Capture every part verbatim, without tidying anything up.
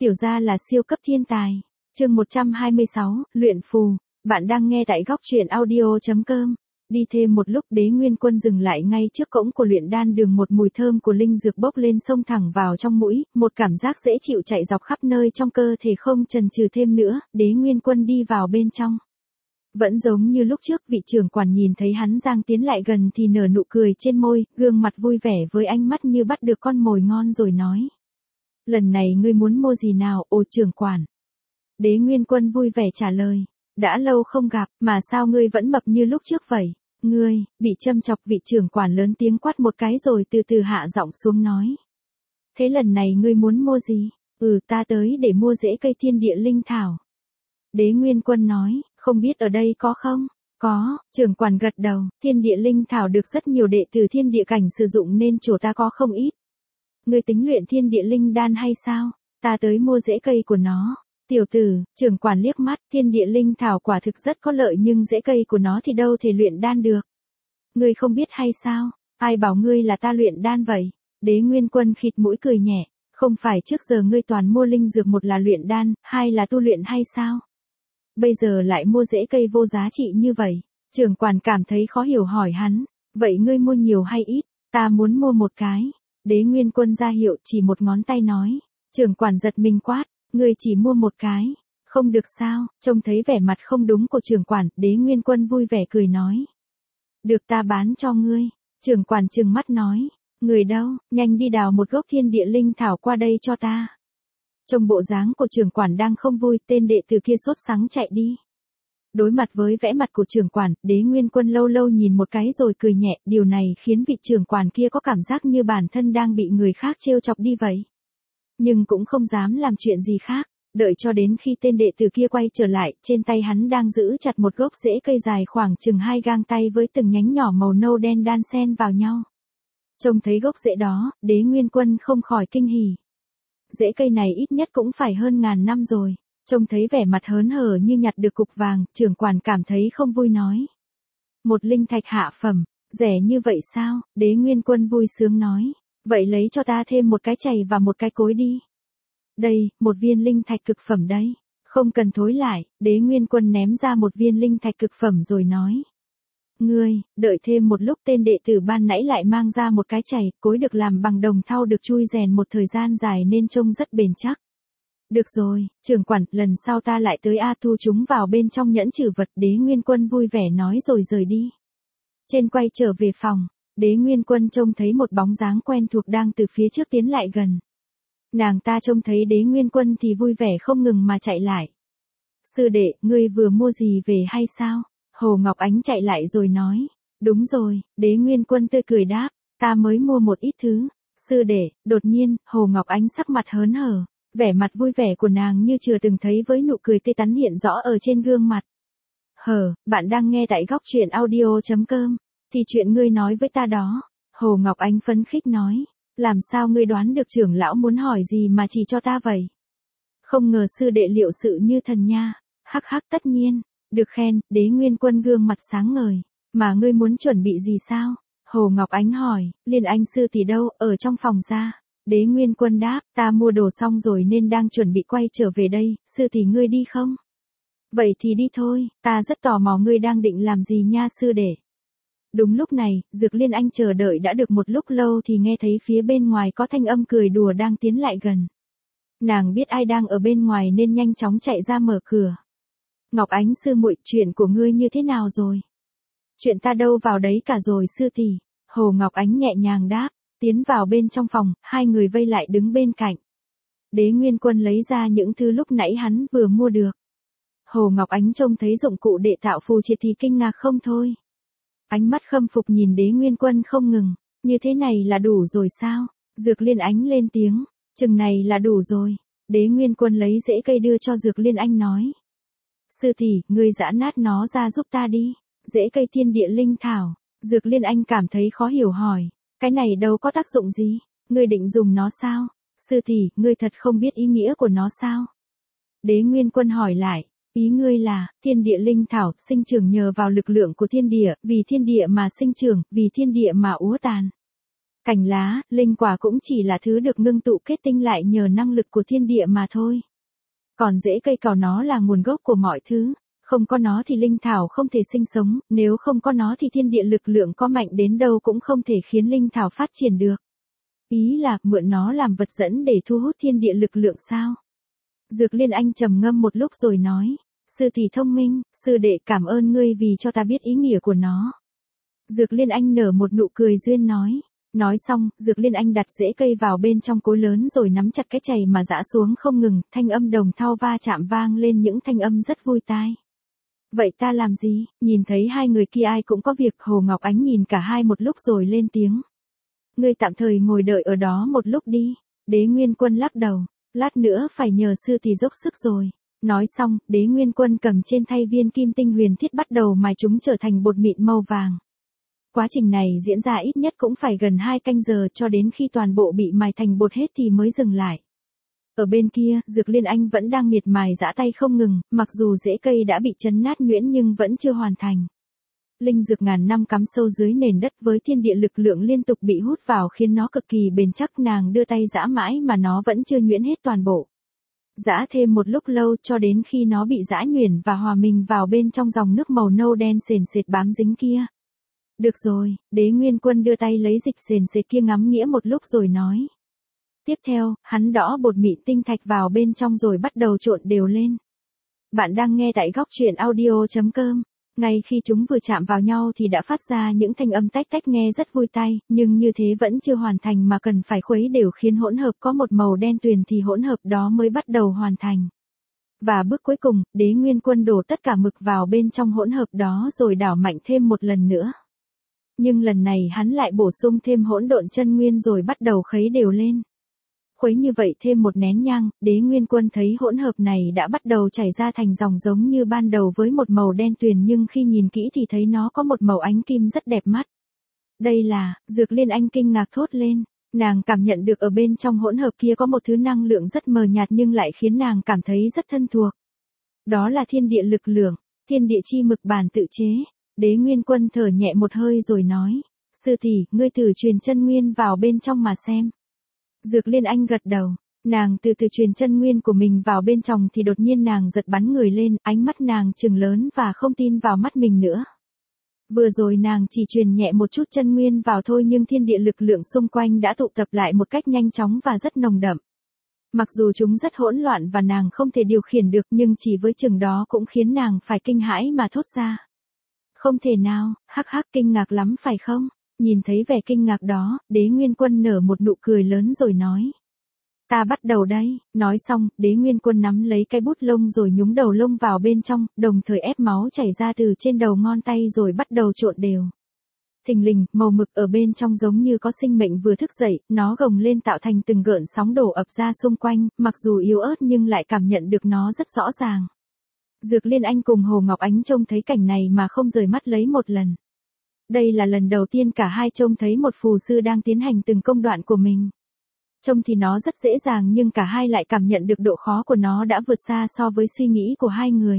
Tiểu gia là siêu cấp thiên tài. Chương một trăm hai mươi sáu, luyện phù. Bạn đang nghe tại góc truyện audio chấm com. Đi thêm một lúc, Đế Nguyên Quân dừng lại ngay trước cổng của luyện đan đường, một mùi thơm của linh dược bốc lên xông thẳng vào trong mũi, một cảm giác dễ chịu chạy dọc khắp nơi trong cơ thể. Không chần chừ thêm nữa, Đế Nguyên Quân đi vào bên trong. Vẫn giống như lúc trước, vị trưởng quản nhìn thấy hắn giang tiến lại gần thì nở nụ cười trên môi, gương mặt vui vẻ với ánh mắt như bắt được con mồi ngon rồi nói. Lần này ngươi muốn mua gì nào, ồ trưởng quản? Đế Nguyên Quân vui vẻ trả lời. Đã lâu không gặp, mà sao ngươi vẫn mập như lúc trước vậy? Ngươi, bị châm chọc, vị trưởng quản lớn tiếng quát một cái rồi từ từ hạ giọng xuống nói. Thế lần này ngươi muốn mua gì? Ừ, ta tới để mua rễ cây thiên địa linh thảo. Đế Nguyên Quân nói, không biết ở đây có không? Có, trưởng quản gật đầu, thiên địa linh thảo được rất nhiều đệ tử thiên địa cảnh sử dụng nên chỗ ta có không ít. Ngươi tính luyện thiên địa linh đan hay sao? Ta tới mua rễ cây của nó. Tiểu tử, trưởng quản liếc mắt, thiên địa linh thảo quả thực rất có lợi nhưng rễ cây của nó thì đâu thể luyện đan được. Ngươi không biết hay sao? Ai bảo ngươi là ta luyện đan vậy? Đế Nguyên Quân khịt mũi cười nhẹ, không phải trước giờ ngươi toàn mua linh dược, một là luyện đan, hai là tu luyện hay sao? Bây giờ lại mua rễ cây vô giá trị như vậy. Trưởng quản cảm thấy khó hiểu hỏi hắn, vậy ngươi mua nhiều hay ít? Ta muốn mua một cái. Đế Nguyên Quân ra hiệu chỉ một ngón tay nói. Trưởng quản giật mình quát, ngươi chỉ mua một cái, không được sao? Trông thấy vẻ mặt không đúng của trưởng quản, Đế Nguyên Quân vui vẻ cười nói. Được, ta bán cho ngươi. Trưởng quản trừng mắt nói, người đâu, nhanh đi đào một gốc thiên địa linh thảo qua đây cho ta. Trông bộ dáng của trưởng quản đang không vui, tên đệ tử kia sốt sắng chạy đi. Đối mặt với vẻ mặt của trưởng quản, Đế Nguyên Quân lâu lâu nhìn một cái rồi cười nhẹ, điều này khiến vị trưởng quản kia có cảm giác như bản thân đang bị người khác trêu chọc đi vậy. Nhưng cũng không dám làm chuyện gì khác, đợi cho đến khi tên đệ tử kia quay trở lại, trên tay hắn đang giữ chặt một gốc rễ cây dài khoảng chừng hai gang tay với từng nhánh nhỏ màu nâu đen đan xen vào nhau. Trông thấy gốc rễ đó, Đế Nguyên Quân không khỏi kinh hỉ. Rễ cây này ít nhất cũng phải hơn ngàn năm rồi. Trông thấy vẻ mặt hớn hở như nhặt được cục vàng, trưởng quản cảm thấy không vui nói. Một linh thạch hạ phẩm, rẻ như vậy sao? Đế Nguyên Quân vui sướng nói. Vậy lấy cho ta thêm một cái chày và một cái cối đi. Đây, một viên linh thạch cực phẩm đấy. Không cần thối lại, Đế Nguyên Quân ném ra một viên linh thạch cực phẩm rồi nói. Ngươi, đợi thêm một lúc, tên đệ tử ban nãy lại mang ra một cái chày, cối được làm bằng đồng thau được chui rèn một thời gian dài nên trông rất bền chắc. Được rồi, trưởng quản, lần sau ta lại tới A thu chúng vào bên trong nhẫn trữ vật. Đế Nguyên Quân vui vẻ nói rồi rời đi. Trên quay trở về phòng, Đế Nguyên Quân trông thấy một bóng dáng quen thuộc đang từ phía trước tiến lại gần. Nàng ta trông thấy Đế Nguyên Quân thì vui vẻ không ngừng mà chạy lại. Sư đệ, ngươi vừa mua gì về hay sao? Hồ Ngọc Ánh chạy lại rồi nói. Đúng rồi, Đế Nguyên Quân tươi cười đáp, ta mới mua một ít thứ. Sư đệ, đột nhiên, Hồ Ngọc Ánh sắc mặt hớn hở. Vẻ mặt vui vẻ của nàng như chưa từng thấy, với nụ cười tươi tắn hiện rõ ở trên gương mặt. Hờ, bạn đang nghe tại góc truyện audio chấm com. Thì chuyện ngươi nói với ta đó. Hồ Ngọc Ánh phấn khích nói. Làm sao ngươi đoán được trưởng lão muốn hỏi gì mà chỉ cho ta vậy? Không ngờ sư đệ liệu sự như thần nha. Hắc hắc, tất nhiên. Được khen, Đế Nguyên Quân gương mặt sáng ngời. Mà ngươi muốn chuẩn bị gì sao? Hồ Ngọc Ánh hỏi. Liên Anh sư tỷ đâu, ở trong phòng ra. Đế Nguyên Quân đáp, ta mua đồ xong rồi nên đang chuẩn bị quay trở về đây, sư tỷ ngươi đi không? Vậy thì đi thôi, ta rất tò mò ngươi đang định làm gì nha sư đệ. Đúng lúc này, Dược Liên Anh chờ đợi đã được một lúc lâu thì nghe thấy phía bên ngoài có thanh âm cười đùa đang tiến lại gần. Nàng biết ai đang ở bên ngoài nên nhanh chóng chạy ra mở cửa. Ngọc Ánh sư muội, chuyện của ngươi như thế nào rồi? Chuyện ta đâu vào đấy cả rồi sư tỷ. Hồ Ngọc Ánh nhẹ nhàng đáp. Tiến vào bên trong phòng, hai người vây lại đứng bên cạnh. Đế Nguyên Quân lấy ra những thứ lúc nãy hắn vừa mua được. Hồ Ngọc Ánh trông thấy dụng cụ để tạo phù triệt thì kinh ngạc không thôi. Ánh mắt khâm phục nhìn Đế Nguyên Quân không ngừng. Như thế này là đủ rồi sao? Dược Liên Ánh lên tiếng. Chừng này là đủ rồi. Đế Nguyên Quân lấy rễ cây đưa cho Dược Liên Anh nói. Sư tỷ, ngươi giã nát nó ra giúp ta đi. Rễ cây thiên địa linh thảo. Dược Liên Anh cảm thấy khó hiểu hỏi. Cái này đâu có tác dụng gì, ngươi định dùng nó sao? Sư tỷ, ngươi thật không biết ý nghĩa của nó sao? Đế Nguyên Quân hỏi lại, ý ngươi là, thiên địa linh thảo, sinh trưởng nhờ vào lực lượng của thiên địa, vì thiên địa mà sinh trưởng, vì thiên địa mà úa tàn. Cành lá, linh quả cũng chỉ là thứ được ngưng tụ kết tinh lại nhờ năng lực của thiên địa mà thôi. Còn rễ cây cỏ nó là nguồn gốc của mọi thứ, không có nó thì linh thảo không thể sinh sống, nếu không có nó thì thiên địa lực lượng có mạnh đến đâu cũng không thể khiến linh thảo phát triển được. Ý là mượn nó làm vật dẫn để thu hút thiên địa lực lượng sao? Dược Liên Anh trầm ngâm một lúc rồi nói, sư tỷ thông minh, sư đệ cảm ơn ngươi vì cho ta biết ý nghĩa của nó. Dược Liên Anh nở một nụ cười duyên nói. Nói xong, Dược Liên Anh đặt rễ cây vào bên trong cối lớn rồi nắm chặt cái chày mà giã xuống không ngừng, thanh âm đồng thau va chạm vang lên những thanh âm rất vui tai. Vậy ta làm gì? Nhìn thấy hai người kia ai cũng có việc, Hồ Ngọc Ánh nhìn cả hai một lúc rồi lên tiếng. Ngươi tạm thời ngồi đợi ở đó một lúc đi. Đế Nguyên Quân lắc đầu, lát nữa phải nhờ sư tỷ dốc sức rồi. Nói xong, Đế Nguyên Quân cầm trên thay viên kim tinh huyền thiết bắt đầu mài chúng trở thành bột mịn màu vàng. Quá trình này diễn ra ít nhất cũng phải gần hai canh giờ cho đến khi toàn bộ bị mài thành bột hết thì mới dừng lại. Ở bên kia, Dược Liên Anh vẫn đang miệt mài giã tay không ngừng, mặc dù rễ cây đã bị chấn nát nhuyễn nhưng vẫn chưa hoàn thành. Linh dược ngàn năm cắm sâu dưới nền đất với thiên địa lực lượng liên tục bị hút vào khiến nó cực kỳ bền chắc, nàng đưa tay giã mãi mà nó vẫn chưa nhuyễn hết toàn bộ. Giã thêm một lúc lâu cho đến khi nó bị giã nhuyễn và hòa mình vào bên trong dòng nước màu nâu đen sền sệt bám dính kia. Được rồi, Đế Nguyên Quân đưa tay lấy dịch sền sệt kia ngắm nghĩa một lúc rồi nói. Tiếp theo, hắn đõ bột mịn tinh thạch vào bên trong rồi bắt đầu trộn đều lên. Bạn đang nghe tại góc truyện audio chấm com. Ngay khi chúng vừa chạm vào nhau thì đã phát ra những thanh âm tách tách nghe rất vui tai, nhưng như thế vẫn chưa hoàn thành mà cần phải khuấy đều khiến hỗn hợp có một màu đen tuyền thì hỗn hợp đó mới bắt đầu hoàn thành. Và bước cuối cùng, Đế Nguyên Quân đổ tất cả mực vào bên trong hỗn hợp đó rồi đảo mạnh thêm một lần nữa. Nhưng lần này hắn lại bổ sung thêm hỗn độn chân nguyên rồi bắt đầu khuấy đều lên. Khuấy như vậy thêm một nén nhang, Đế Nguyên Quân thấy hỗn hợp này đã bắt đầu chảy ra thành dòng giống như ban đầu với một màu đen tuyền, nhưng khi nhìn kỹ thì thấy nó có một màu ánh kim rất đẹp mắt. Đây là, Dược Liên Anh kinh ngạc thốt lên, nàng cảm nhận được ở bên trong hỗn hợp kia có một thứ năng lượng rất mờ nhạt nhưng lại khiến nàng cảm thấy rất thân thuộc. Đó là thiên địa lực lượng, thiên địa chi mực bản tự chế. Đế Nguyên Quân thở nhẹ một hơi rồi nói, sư tỷ, ngươi thử truyền chân nguyên vào bên trong mà xem. Dược Liên Anh gật đầu, nàng từ từ truyền chân nguyên của mình vào bên trong thì đột nhiên nàng giật bắn người lên, ánh mắt nàng trừng lớn và không tin vào mắt mình nữa. Vừa rồi nàng chỉ truyền nhẹ một chút chân nguyên vào thôi nhưng thiên địa lực lượng xung quanh đã tụ tập lại một cách nhanh chóng và rất nồng đậm. Mặc dù chúng rất hỗn loạn và nàng không thể điều khiển được nhưng chỉ với chừng đó cũng khiến nàng phải kinh hãi mà thốt ra. Không thể nào, hắc hắc kinh ngạc lắm phải không? Nhìn thấy vẻ kinh ngạc đó, Đế Nguyên Quân nở một nụ cười lớn rồi nói. Ta bắt đầu đây, nói xong, Đế Nguyên Quân nắm lấy cái bút lông rồi nhúng đầu lông vào bên trong, đồng thời ép máu chảy ra từ trên đầu ngón tay rồi bắt đầu trộn đều. Thình lình, màu mực ở bên trong giống như có sinh mệnh vừa thức dậy, nó gồng lên tạo thành từng gợn sóng đổ ập ra xung quanh, mặc dù yếu ớt nhưng lại cảm nhận được nó rất rõ ràng. Dược Liên Anh cùng Hồ Ngọc Ánh trông thấy cảnh này mà không rời mắt lấy một lần. Đây là lần đầu tiên cả hai trông thấy một phù sư đang tiến hành từng công đoạn của mình. Trông thì nó rất dễ dàng nhưng cả hai lại cảm nhận được độ khó của nó đã vượt xa so với suy nghĩ của hai người.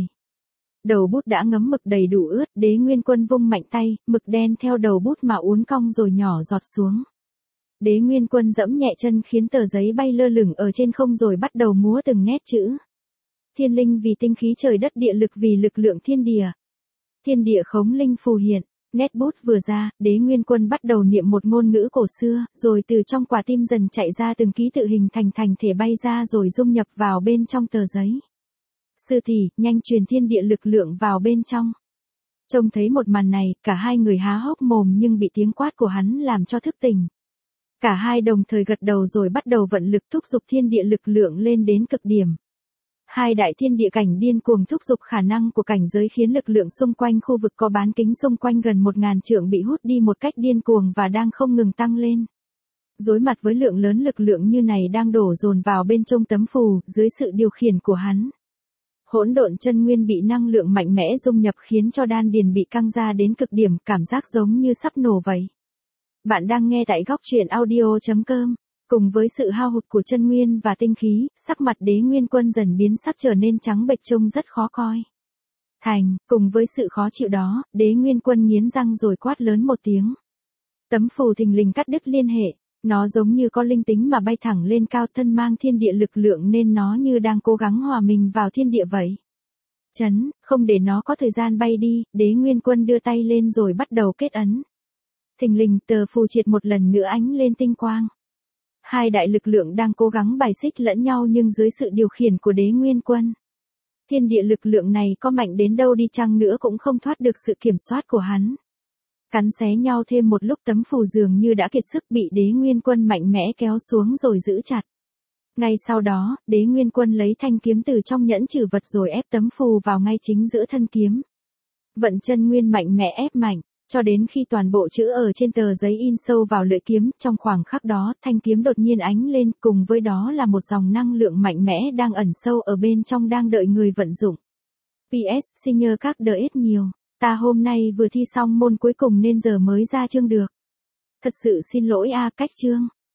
Đầu bút đã ngấm mực đầy đủ ướt, Đế Nguyên Quân vung mạnh tay, mực đen theo đầu bút mà uốn cong rồi nhỏ giọt xuống. Đế Nguyên Quân giẫm nhẹ chân khiến tờ giấy bay lơ lửng ở trên không rồi bắt đầu múa từng nét chữ. Thiên linh vì tinh khí trời đất, địa lực vì lực lượng thiên địa. Thiên địa khống linh phù hiện. Nét bút vừa ra, Đế Nguyên Quân bắt đầu niệm một ngôn ngữ cổ xưa, rồi từ trong quả tim dần chạy ra từng ký tự hình thành thành thể bay ra rồi dung nhập vào bên trong tờ giấy. Sư tỷ, nhanh truyền thiên địa lực lượng vào bên trong. Trông thấy một màn này, cả hai người há hốc mồm nhưng bị tiếng quát của hắn làm cho thức tỉnh. Cả hai đồng thời gật đầu rồi bắt đầu vận lực thúc giục thiên địa lực lượng lên đến cực điểm. Hai đại thiên địa cảnh điên cuồng thúc giục khả năng của cảnh giới khiến lực lượng xung quanh khu vực có bán kính xung quanh gần một ngàn trượng bị hút đi một cách điên cuồng và đang không ngừng tăng lên. Đối mặt với lượng lớn lực lượng như này đang đổ dồn vào bên trong tấm phù, dưới sự điều khiển của hắn. Hỗn độn chân nguyên bị năng lượng mạnh mẽ dung nhập khiến cho đan điền bị căng ra đến cực điểm, cảm giác giống như sắp nổ vậy. Bạn đang nghe tại góc truyện audio chấm com. Cùng với sự hao hụt của chân nguyên và tinh khí, sắc mặt Đế Nguyên Quân dần biến sắc trở nên trắng bệch trông rất khó coi. Thành, cùng với sự khó chịu đó, Đế Nguyên Quân nghiến răng rồi quát lớn một tiếng. Tấm phù thình lình cắt đứt liên hệ, nó giống như có linh tính mà bay thẳng lên cao, thân mang thiên địa lực lượng nên nó như đang cố gắng hòa mình vào thiên địa vậy. Chấn, không để nó có thời gian bay đi, Đế Nguyên Quân đưa tay lên rồi bắt đầu kết ấn. Thình lình tờ phù triệt một lần nữa ánh lên tinh quang. Hai đại lực lượng đang cố gắng bài xích lẫn nhau nhưng dưới sự điều khiển của Đế Nguyên Quân. Thiên địa lực lượng này có mạnh đến đâu đi chăng nữa cũng không thoát được sự kiểm soát của hắn. Cắn xé nhau thêm một lúc, tấm phù dường như đã kiệt sức bị Đế Nguyên Quân mạnh mẽ kéo xuống rồi giữ chặt. Ngay sau đó, Đế Nguyên Quân lấy thanh kiếm từ trong nhẫn trừ vật rồi ép tấm phù vào ngay chính giữa thân kiếm. Vận chân nguyên mạnh mẽ ép mạnh, cho đến khi toàn bộ chữ ở trên tờ giấy in sâu vào lưỡi kiếm. Trong khoảng khắc đó, thanh kiếm đột nhiên ánh lên, cùng với đó là một dòng năng lượng mạnh mẽ đang ẩn sâu ở bên trong đang đợi người vận dụng. pê ét Xin nhờ các đợi ít nhiều. Ta hôm nay vừa thi xong môn cuối cùng nên giờ mới ra chương được. Thật sự xin lỗi a, cách chương.